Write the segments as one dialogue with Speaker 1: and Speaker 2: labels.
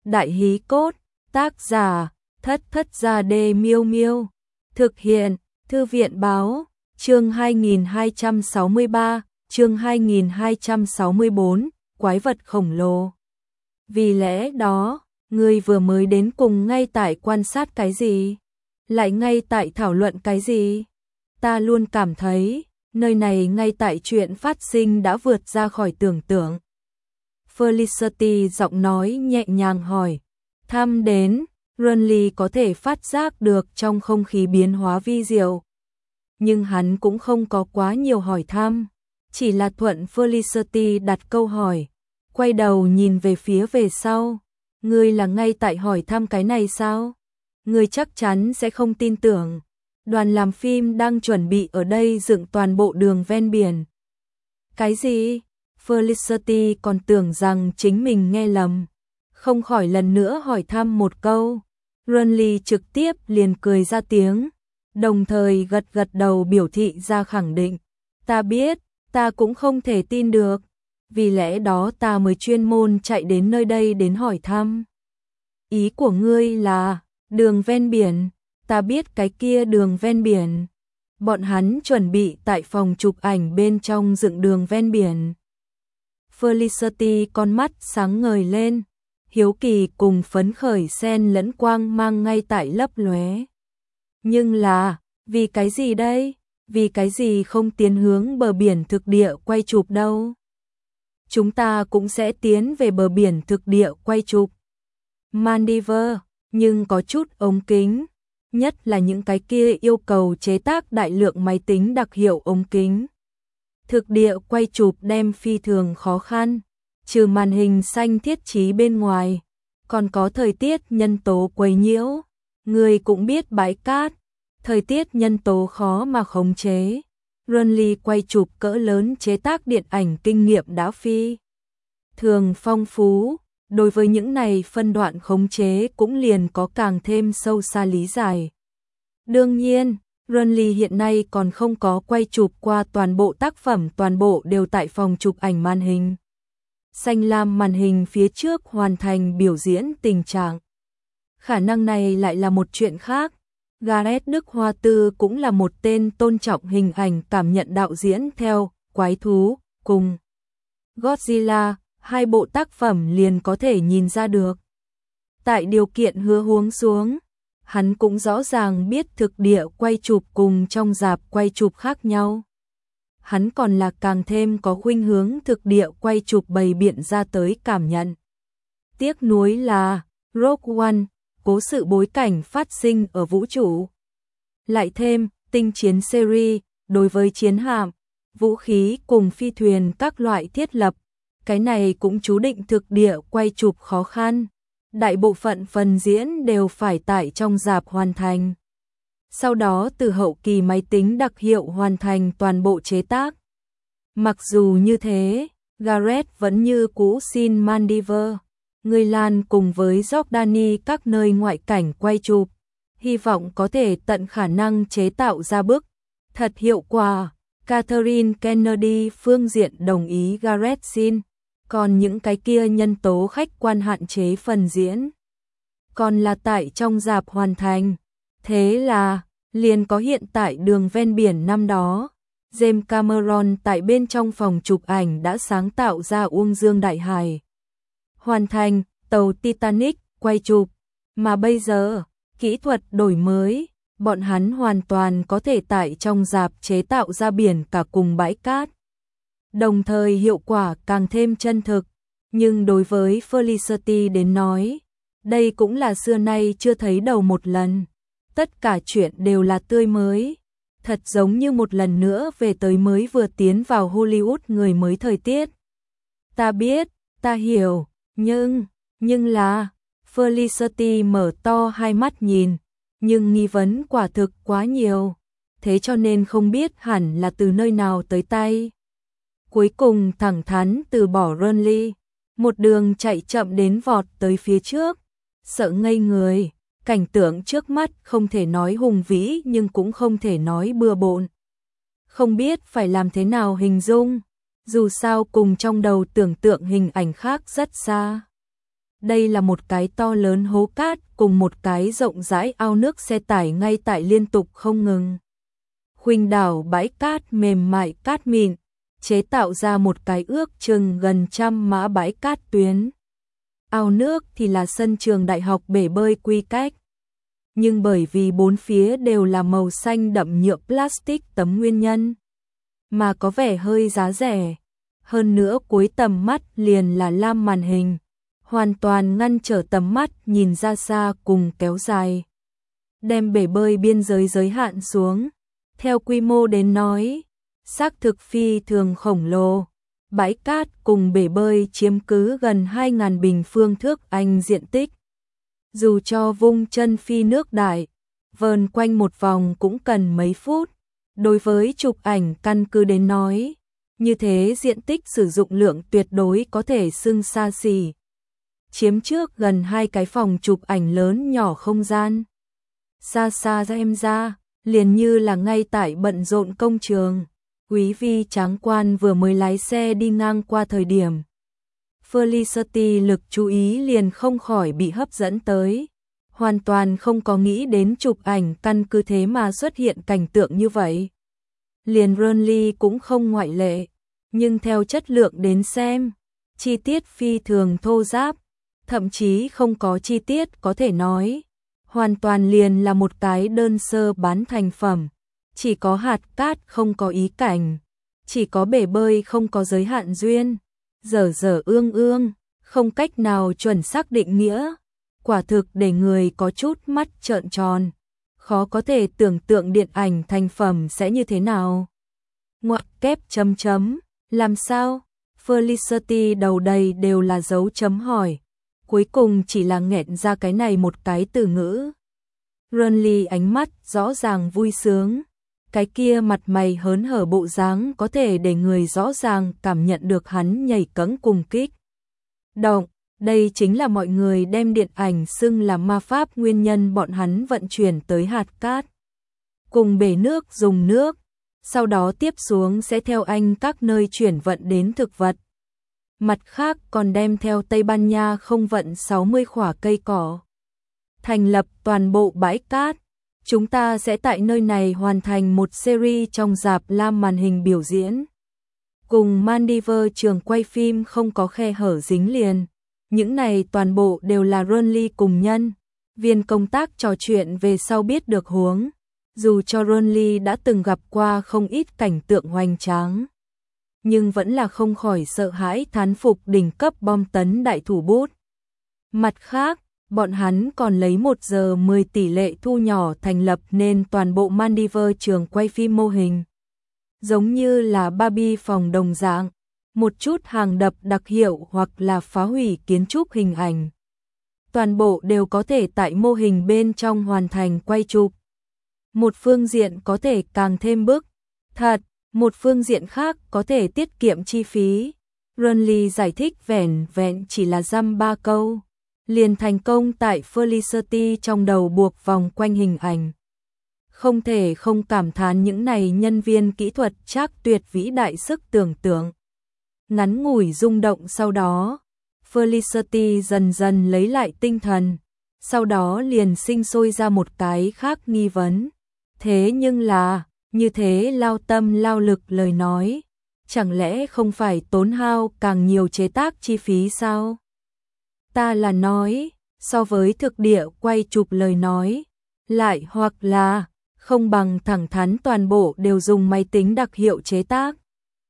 Speaker 1: Đại hí cốt, tác giả, Thất Thất Gia Đê Miêu Miêu. Thực hiện, Thư viện báo, chương 2263, chương 2264, quái vật khổng lồ. Vì lẽ đó, ngươi vừa mới đến cùng ngay tại quan sát cái gì? Lại ngay tại thảo luận cái gì? Ta luôn cảm thấy, nơi này ngay tại chuyện phát sinh đã vượt ra khỏi tưởng tượng. Felicity giọng nói nhẹ nhàng hỏi. Thăm đến, Renly có thể phát giác được trong không khí biến hóa vi diệu. Nhưng hắn cũng không có quá nhiều hỏi thăm, chỉ là thuận Felicity đặt câu hỏi, quay đầu nhìn về phía về sau. Ngươi là ngay tại hỏi thăm cái này sao? Ngươi chắc chắn sẽ không tin tưởng. Đoàn làm phim đang chuẩn bị ở đây dựng toàn bộ đường ven biển. Cái gì? Felicity còn tưởng rằng chính mình nghe lầm, không khỏi lần nữa hỏi thăm một câu. Renly trực tiếp liền cười ra tiếng, đồng thời gật gật đầu biểu thị ra khẳng định. Ta biết, ta cũng không thể tin được, vì lẽ đó ta mới chuyên môn chạy đến nơi đây đến hỏi thăm. Ý của ngươi là, đường ven biển, ta biết cái kia đường ven biển. Bọn hắn chuẩn bị tại phòng chụp ảnh bên trong dựng đường ven biển. Felicity con mắt sáng ngời lên, hiếu kỳ cùng phấn khởi xen lẫn quang mang ngay tại lấp lóe. Nhưng là, vì cái gì đây? Vì cái gì không tiến hướng bờ biển thực địa quay chụp đâu? Chúng ta cũng sẽ tiến về bờ biển thực địa quay chụp. Maldives, nhưng có chút ống kính, nhất là những cái kia yêu cầu chế tác đại lượng máy tính đặc hiệu ống kính. Thực địa quay chụp đem phi thường khó khăn, trừ màn hình xanh thiết trí bên ngoài, còn có thời tiết nhân tố quấy nhiễu. Người cũng biết bãi cát, thời tiết nhân tố khó mà khống chế. Renly quay chụp cỡ lớn chế tác điện ảnh kinh nghiệm đã phi thường phong phú, đối với những này phân đoạn khống chế cũng liền có càng thêm sâu xa lý giải. Đương nhiên, Renly hiện nay còn không có quay chụp qua toàn bộ tác phẩm, toàn bộ đều tại phòng chụp ảnh màn hình xanh lam màn hình phía trước hoàn thành biểu diễn tình trạng. Khả năng này lại là một chuyện khác. Gareth Đức Hoa Tư cũng là một tên tôn trọng hình ảnh cảm nhận đạo diễn theo Quái thú cùng Godzilla, hai bộ tác phẩm liền có thể nhìn ra được. Tại điều kiện hứa huống xuống, hắn cũng rõ ràng biết thực địa quay chụp cùng trong rạp quay chụp khác nhau. Hắn còn là càng thêm có khuynh hướng thực địa quay chụp bày biện ra tới cảm nhận. Tiếc nuối là Rogue One, cố sự bối cảnh phát sinh ở vũ trụ. Lại thêm, tinh chiến series, đối với chiến hạm, vũ khí cùng phi thuyền các loại thiết lập, cái này cũng chú định thực địa quay chụp khó khăn. Đại bộ phận phần diễn đều phải tại trong rạp hoàn thành. Sau đó từ hậu kỳ máy tính đặc hiệu hoàn thành toàn bộ chế tác. Mặc dù như thế, Gareth vẫn như cũ xin Maldives, Người Lan cùng với Jordani các nơi ngoại cảnh quay chụp, hy vọng có thể tận khả năng chế tạo ra bức thật hiệu quả. Catherine Kennedy phương diện đồng ý Gareth xin, còn những cái kia nhân tố khách quan hạn chế phần diễn, còn là tại trong rạp hoàn thành. Thế là, liền có hiện tại đường ven biển năm đó, James Cameron tại bên trong phòng chụp ảnh đã sáng tạo ra Uông Dương Đại Hải. Hoàn thành, tàu Titanic, quay chụp, mà bây giờ, kỹ thuật đổi mới, bọn hắn hoàn toàn có thể tại trong rạp chế tạo ra biển cả cùng bãi cát. Đồng thời hiệu quả càng thêm chân thực, nhưng đối với Felicity đến nói, đây cũng là xưa nay chưa thấy đầu một lần. Tất cả chuyện đều là tươi mới, thật giống như một lần nữa về tới mới vừa tiến vào Hollywood người mới thời tiết. Ta biết, ta hiểu, nhưng là, Felicity mở to hai mắt nhìn, nhưng nghi vấn quả thực quá nhiều, thế cho nên không biết hẳn là từ nơi nào tới tay. Cuối cùng thẳng thắn từ bỏ Renly, một đường chạy chậm đến vọt tới phía trước, sợ ngây người. Cảnh tượng trước mắt không thể nói hùng vĩ nhưng cũng không thể nói bừa bộn. Không biết phải làm thế nào hình dung, dù sao cùng trong đầu tưởng tượng hình ảnh khác rất xa. Đây là một cái to lớn hố cát cùng một cái rộng rãi ao nước xe tải ngay tại liên tục không ngừng. Khuynh đảo bãi cát mềm mại cát mịn, chế tạo ra một cái ước chừng gần 100 mã bãi cát tuyến. Ao nước thì là sân trường đại học bể bơi quy cách. Nhưng bởi vì bốn phía đều là màu xanh đậm nhựa plastic tấm nguyên nhân, mà có vẻ hơi giá rẻ. Hơn nữa cuối tầm mắt liền là lam màn hình, hoàn toàn ngăn trở tầm mắt nhìn ra xa cùng kéo dài. Đem bể bơi biên giới giới hạn xuống. Theo quy mô đến nói, xác thực phi thường khổng lồ. Bãi cát cùng bể bơi chiếm cứ gần 2.000 bình phương thước Anh diện tích. Dù cho vung chân phi nước đại, vờn quanh một vòng cũng cần mấy phút. Đối với chụp ảnh căn cứ đến nói, như thế diện tích sử dụng lượng tuyệt đối có thể xưng xa xỉ. Chiếm trước gần 2 cái phòng chụp ảnh lớn nhỏ không gian. Xa xa ra em ra, liền như là ngay tại bận rộn công trường. Quý vi tráng quan vừa mới lái xe đi ngang qua thời điểm. Felicity lực chú ý liền không khỏi bị hấp dẫn tới. Hoàn toàn không có nghĩ đến chụp ảnh căn cứ thế mà xuất hiện cảnh tượng như vậy. Liền Burnley cũng không ngoại lệ. Nhưng theo chất lượng đến xem, chi tiết phi thường thô ráp, thậm chí không có chi tiết có thể nói. Hoàn toàn liền là một cái đơn sơ bán thành phẩm. Chỉ có hạt cát không có ý cảnh, chỉ có bể bơi không có giới hạn duyên, dở dở ương ương, không cách nào chuẩn xác định nghĩa. Quả thực để người có chút mắt trợn tròn, khó có thể tưởng tượng điện ảnh thành phẩm sẽ như thế nào. Ngoặc kép chấm chấm, làm sao? Felicity đầu đầy đều là dấu chấm hỏi, cuối cùng chỉ là nghẹn ra cái này một cái từ ngữ. Burnley ánh mắt rõ ràng vui sướng. Cái kia mặt mày hớn hở bộ dáng có thể để người rõ ràng cảm nhận được hắn nhảy cẫng cùng kích động. Đây chính là mọi người đem điện ảnh xưng là ma pháp nguyên nhân bọn hắn vận chuyển tới hạt cát. Cùng bể nước dùng nước, sau đó tiếp xuống sẽ theo anh các nơi chuyển vận đến thực vật. Mặt khác còn đem theo Tây Ban Nha không vận 60 khỏa cây cỏ. Thành lập toàn bộ bãi cát. Chúng ta sẽ tại nơi này hoàn thành một series trong rạp lam màn hình biểu diễn. Cùng Maldives trường quay phim không có khe hở dính liền. Những này toàn bộ đều là Burnley cùng nhân viên công tác trò chuyện về sau biết được huống. Dù cho Burnley đã từng gặp qua không ít cảnh tượng hoành tráng, nhưng vẫn là không khỏi sợ hãi thán phục đỉnh cấp bom tấn đại thủ bút. Mặt khác, bọn hắn còn lấy 1 giờ 10 tỷ lệ thu nhỏ thành lập nên toàn bộ Maldives trường quay phim mô hình. Giống như là Barbie phòng đồng dạng, một chút hàng đập đặc hiệu hoặc là phá hủy kiến trúc hình ảnh. Toàn bộ đều có thể tại mô hình bên trong hoàn thành quay chụp. Một phương diện có thể càng thêm bức thật, một phương diện khác có thể tiết kiệm chi phí. Burnley giải thích vẻn vẹn chỉ là dăm 3 câu, liền thành công tại Felicity trong đầu buộc vòng quanh hình ảnh. Không thể không cảm thán những này nhân viên kỹ thuật chắc tuyệt vĩ đại sức tưởng tượng. Ngắn ngủi rung động sau đó, Felicity dần dần lấy lại tinh thần, sau đó liền sinh sôi ra một cái khác nghi vấn. Thế nhưng là, như thế lao tâm lao lực lời nói, chẳng lẽ không phải tốn hao càng nhiều chế tác chi phí sao? Ta là nói, so với thực địa quay chụp lời nói, lại hoặc là không bằng thẳng thắn toàn bộ đều dùng máy tính đặc hiệu chế tác.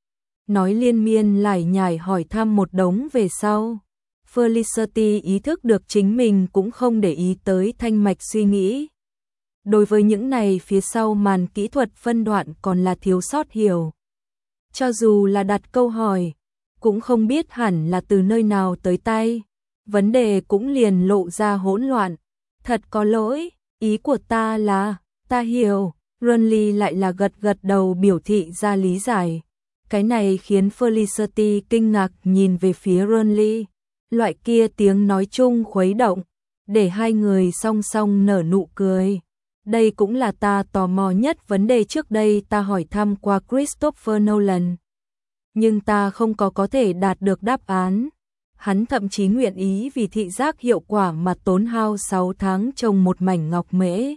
Speaker 1: Nói liên miên lải nhải hỏi thăm một đống về sau, Felicity ý thức được chính mình cũng không để ý tới thanh mạch suy nghĩ. Đối với những này phía sau màn kỹ thuật phân đoạn còn là thiếu sót hiểu. Cho dù là đặt câu hỏi, cũng không biết hẳn là từ nơi nào tới tay. Vấn đề cũng liền lộ ra hỗn loạn. Thật có lỗi, ý của ta là, ta hiểu. Burnley lại là gật gật đầu biểu thị ra lý giải. Cái này khiến Felicity kinh ngạc nhìn về phía Burnley. Loại kia tiếng nói chung khuấy động, để hai người song song nở nụ cười. Đây cũng là ta tò mò nhất vấn đề trước đây ta hỏi thăm qua Christopher Nolan. Nhưng ta không có thể đạt được đáp án. Hắn thậm chí nguyện ý vì thị giác hiệu quả mà tốn hao 6 tháng trồng một mảnh ngọc mễ.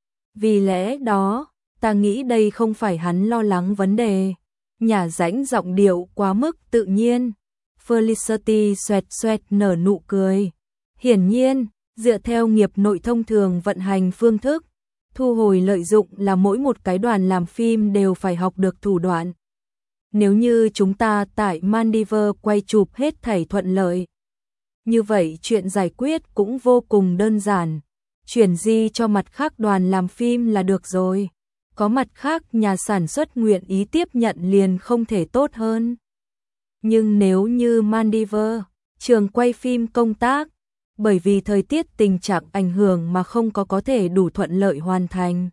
Speaker 1: Vì lẽ đó, ta nghĩ đây không phải hắn lo lắng vấn đề. Nhà rãnh giọng điệu quá mức tự nhiên. Felicity xoẹt xoẹt nở nụ cười. Hiển nhiên, dựa theo nghiệp nội thông thường vận hành phương thức, thu hồi lợi dụng là mỗi một cái đoàn làm phim đều phải học được thủ đoạn. Nếu như chúng ta tại Maldives quay chụp hết thảy thuận lợi, như vậy chuyện giải quyết cũng vô cùng đơn giản. Chuyển di cho mặt khác đoàn làm phim là được rồi. Có mặt khác nhà sản xuất nguyện ý tiếp nhận liền không thể tốt hơn. Nhưng nếu như Maldives, trường quay phim công tác, bởi vì thời tiết tình trạng ảnh hưởng mà không có thể đủ thuận lợi hoàn thành,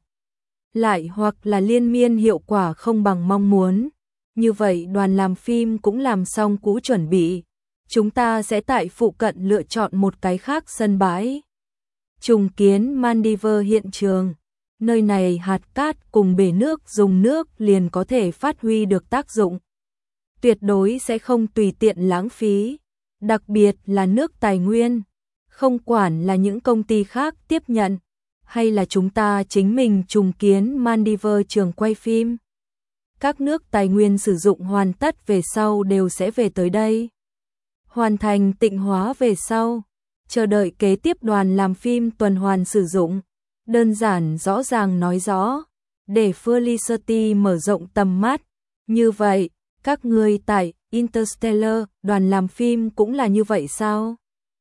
Speaker 1: lại hoặc là liên miên hiệu quả không bằng mong muốn, như vậy đoàn làm phim cũng làm xong cũ chuẩn bị. Chúng ta sẽ tại phụ cận lựa chọn một cái khác sân bãi. Trùng kiến Maldives hiện trường. Nơi này hạt cát cùng bể nước dùng nước liền có thể phát huy được tác dụng. Tuyệt đối sẽ không tùy tiện lãng phí. Đặc biệt là nước tài nguyên. Không quản là những công ty khác tiếp nhận, hay là chúng ta chính mình trùng kiến Maldives trường quay phim. Các nước tài nguyên sử dụng hoàn tất về sau đều sẽ về tới đây. Hoàn thành tịnh hóa về sau, chờ đợi kế tiếp đoàn làm phim tuần hoàn sử dụng. Đơn giản rõ ràng nói rõ, để Felicity mở rộng tầm mắt. Như vậy, các người tại Interstellar đoàn làm phim cũng là như vậy sao?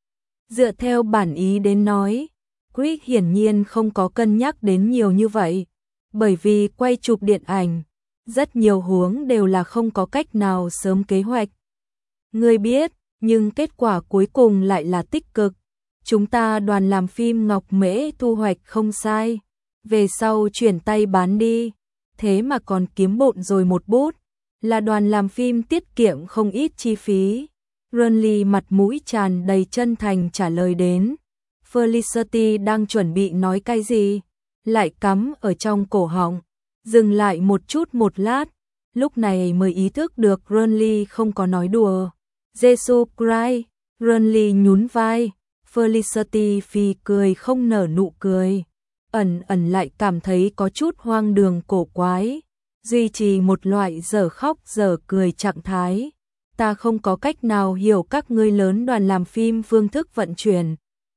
Speaker 1: Dựa theo bản ý đến nói, Chris hiển nhiên không có cân nhắc đến nhiều như vậy, bởi vì quay chụp điện ảnh, rất nhiều huống đều là không có cách nào sớm kế hoạch. Người biết, nhưng kết quả cuối cùng lại là tích cực. Chúng ta đoàn làm phim Ngọc Mễ thu hoạch không sai, về sau chuyển tay bán đi, thế mà còn kiếm bộn rồi một bút, là đoàn làm phim tiết kiệm không ít chi phí. Ronly mặt mũi tràn đầy chân thành trả lời đến. Felicity đang chuẩn bị nói cái gì, lại cắm ở trong cổ họng, dừng lại một chút một lát, lúc này mới ý thức được Ronly không có nói đùa. Jesus Christ, Ronly nhún vai. Felicity phì cười không nở nụ cười, ẩn lại cảm thấy có chút hoang đường cổ quái, duy trì một loại dở khóc dở cười trạng thái. Ta không có cách nào hiểu các ngươi lớn đoàn làm phim phương thức vận chuyển.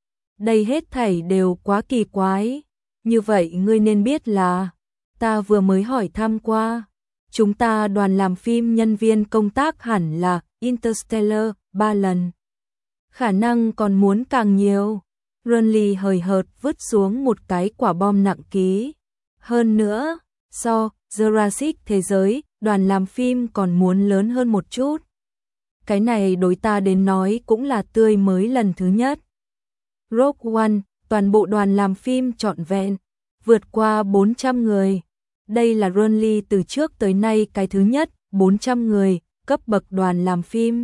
Speaker 1: Đây hết thảy đều quá kỳ quái. Như vậy ngươi nên biết là, ta vừa mới hỏi thăm qua, chúng ta đoàn làm phim nhân viên công tác hẳn là Interstellar 3 lần. Khả năng còn muốn càng nhiều. Ronly hời hợt vứt xuống một cái quả bom nặng ký. Hơn nữa, so Jurassic thế giới, đoàn làm phim còn muốn lớn hơn một chút. Cái này đối ta đến nói cũng là tươi mới lần thứ nhất. Rogue One, toàn bộ đoàn làm phim trọn vẹn, vượt qua 400 người. Đây là Ronly từ trước tới nay cái thứ nhất, 400 người, cấp bậc đoàn làm phim.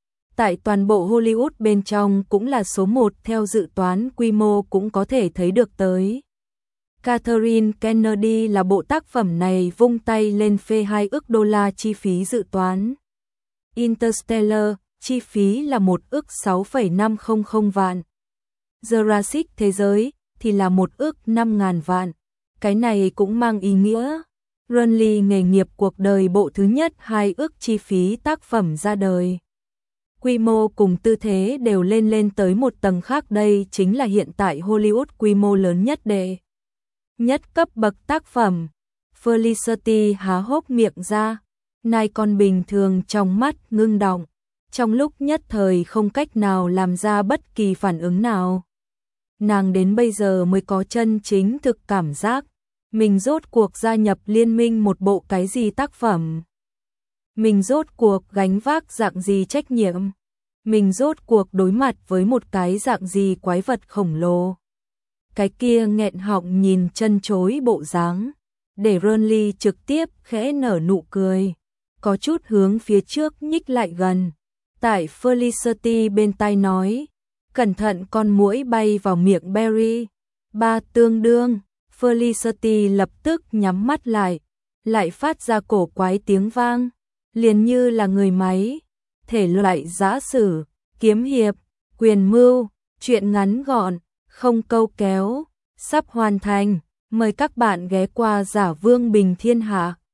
Speaker 1: Tại toàn bộ Hollywood bên trong cũng là số 1 theo dự toán quy mô cũng có thể thấy được tới. Catherine Kennedy là bộ tác phẩm này vung tay lên phê 2 ức đô la chi phí dự toán. Interstellar, chi phí là 1 ức 6,500 vạn. Jurassic thế giới thì là 1 ức 5.000 vạn. Cái này cũng mang ý nghĩa. Ronly nghề nghiệp cuộc đời bộ thứ nhất 2 ức chi phí tác phẩm ra đời. Quy mô cùng tư thế đều lên tới một tầng khác, đây chính là hiện tại Hollywood quy mô lớn nhất đệ nhất cấp bậc tác phẩm. Felicity há hốc miệng ra, nai con bình thường trong mắt ngưng đọng, trong lúc nhất thời không cách nào làm ra bất kỳ phản ứng nào. Nàng đến bây giờ mới có chân chính thực cảm giác, mình rốt cuộc gia nhập liên minh một bộ cái gì tác phẩm. Mình rốt cuộc gánh vác dạng gì trách nhiệm? Mình rốt cuộc đối mặt với một cái dạng gì quái vật khổng lồ? Cái kia nghẹn họng nhìn chân chối bộ dáng, để Ronly trực tiếp khẽ nở nụ cười, có chút hướng phía trước nhích lại gần. Tại Felicity bên tai nói, cẩn thận con muỗi bay vào miệng Barry. 3 tương đương, Felicity lập tức nhắm mắt lại phát ra cổ quái tiếng vang, liền như là người máy, thể loại giả sử, kiếm hiệp, quyền mưu, truyện ngắn gọn, không câu kéo, sắp hoàn thành. Mời các bạn ghé qua Giả Vương Bình Thiên Hạ.